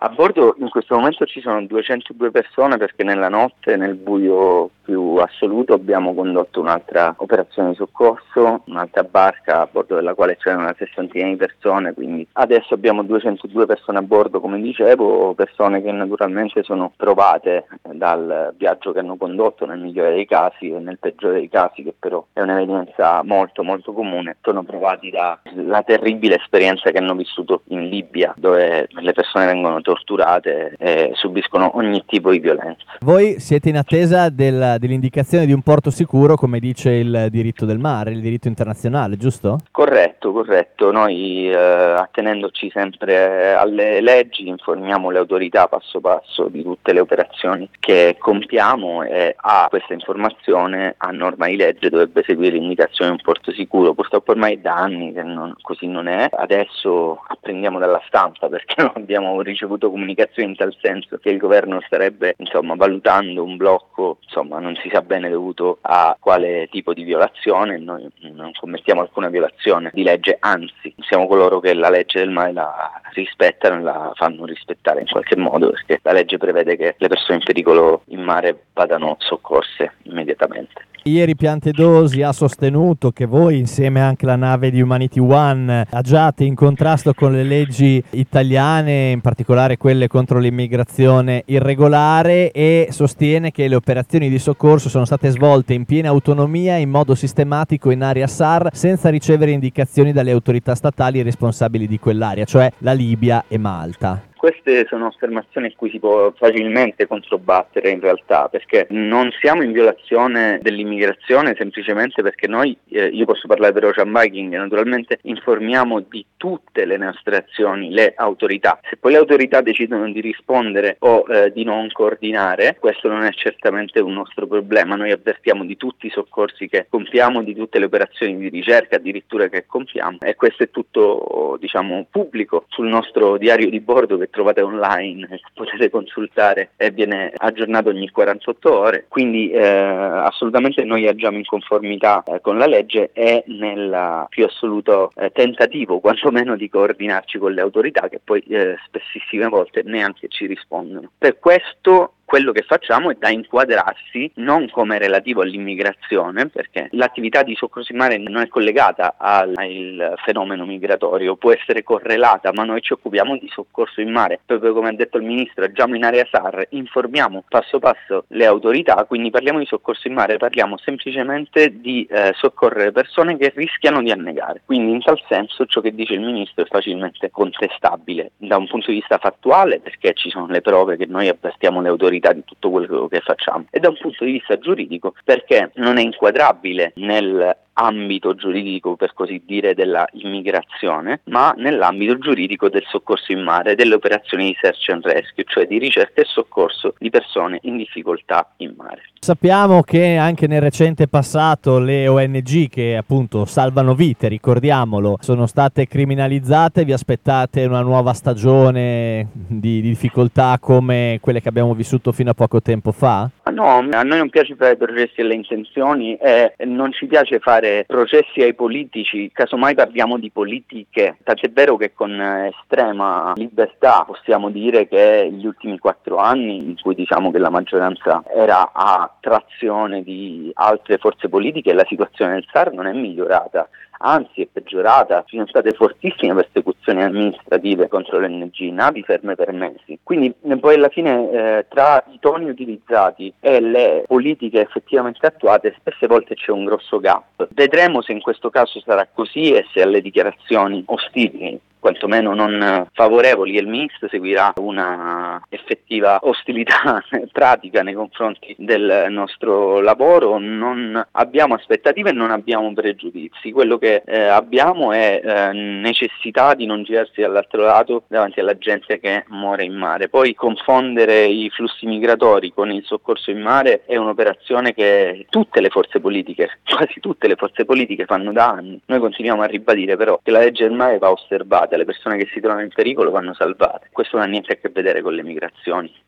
A bordo in questo momento ci sono 202 persone perché nella notte, nel buio più assoluto, abbiamo condotto un'altra operazione di soccorso, un'altra barca a bordo della quale c'erano una sessantina di persone, quindi adesso abbiamo 202 persone a bordo, come dicevo, persone che naturalmente sono provate dal viaggio che hanno condotto nel migliore dei casi e nel peggiore dei casi, che però è un'evenienza molto molto comune, sono provati dalla terribile esperienza che hanno vissuto in Libia, dove le persone vengono torturate e subiscono ogni tipo di violenza. Voi siete in attesa dell'indicazione di un porto sicuro, come dice il diritto del mare, il diritto internazionale, giusto? Corretto. Noi attenendoci sempre alle leggi informiamo le autorità passo passo di tutte le operazioni che compiamo e a questa informazione, a norma di legge, dovrebbe seguire l'indicazione di un porto sicuro. Purtroppo ormai da anni che così non è. Adesso apprendiamo dalla stampa, perché non abbiamo ricevuto comunicazioni in tal senso, che il governo starebbe valutando un blocco, non si sa bene dovuto a quale tipo di violazione. Noi non commettiamo alcuna violazione di legge, anzi siamo coloro che la legge del mare la rispettano e la fanno rispettare in qualche modo, perché la legge prevede che le persone in pericolo in mare vadano soccorse immediatamente. Ieri Piantedosi ha sostenuto che voi, insieme anche alla nave di Humanity One, agiate in contrasto con le leggi italiane, in particolare quelle contro l'immigrazione irregolare, e sostiene che le operazioni di soccorso sono state svolte in piena autonomia, in modo sistematico in area SAR, senza ricevere indicazioni dalle autorità statali responsabili di quell'area, cioè la Libia e Malta. Queste sono affermazioni a cui si può facilmente controbattere in realtà, perché non siamo in violazione dell'immigrazione semplicemente perché noi, io posso parlare per Ocean Viking, naturalmente informiamo di tutte le nostre azioni le autorità. Se poi le autorità decidono di rispondere o di non coordinare, questo non è certamente un nostro problema. Noi avvertiamo di tutti i soccorsi che compiamo, di tutte le operazioni di ricerca addirittura che compiamo, e questo è tutto pubblico sul nostro diario di bordo che trovate online, potete consultare e viene aggiornato ogni 48 ore, quindi assolutamente noi agiamo in conformità con la legge e nel più assoluto tentativo quantomeno di coordinarci con le autorità, che poi spessissime volte neanche ci rispondono. Per questo quello che facciamo è da inquadrarsi non come relativo all'immigrazione, perché l'attività di soccorso in mare non è collegata al fenomeno migratorio, può essere correlata, ma noi ci occupiamo di soccorso in mare, proprio come ha detto il ministro, agiamo in area SAR, informiamo passo passo le autorità, quindi parliamo di soccorso in mare, parliamo semplicemente di soccorrere persone che rischiano di annegare. Quindi in tal senso ciò che dice il ministro è facilmente contestabile da un punto di vista fattuale, perché ci sono le prove che noi avvertiamo le autorità di tutto quello che facciamo, e da un punto di vista giuridico perché non è inquadrabile nel ambito giuridico, per così dire, della immigrazione, ma nell'ambito giuridico del soccorso in mare, delle operazioni di search and rescue, cioè di ricerca e soccorso di persone in difficoltà in mare. Sappiamo che anche nel recente passato le ONG che appunto salvano vite, ricordiamolo, sono state criminalizzate. Vi aspettate una nuova stagione di difficoltà come quelle che abbiamo vissuto fino a poco tempo fa? No, a noi non piace fare processi alle intenzioni e non ci piace fare processi ai politici, casomai parliamo di politiche, tant'è vero che con estrema libertà possiamo dire che gli ultimi 4 anni, in cui diciamo che la maggioranza era a trazione di altre forze politiche, la situazione del SAR non è migliorata, anzi è peggiorata. Ci sono state fortissime persecuzioni amministrative contro le ONG, navi ferme per mesi. Quindi poi alla fine tra i toni utilizzati e le politiche effettivamente attuate spesse volte c'è un grosso gap. Vedremo se in questo caso sarà così e se alle dichiarazioni ostili, quantomeno non favorevoli, e il ministro seguirà una effettiva ostilità pratica nei confronti del nostro lavoro. Non abbiamo aspettative e non abbiamo pregiudizi. Quello che abbiamo è necessità di non girarsi dall'altro lato davanti alla gente che muore in mare. Poi confondere i flussi migratori con il soccorso in mare è un'operazione che tutte le forze politiche, quasi tutte le forze politiche, fanno da anni. Noi continuiamo a ribadire però che la legge del mare va osservata, le persone che si trovano in pericolo vanno salvate. Questo non ha niente a che vedere con le migrazioni.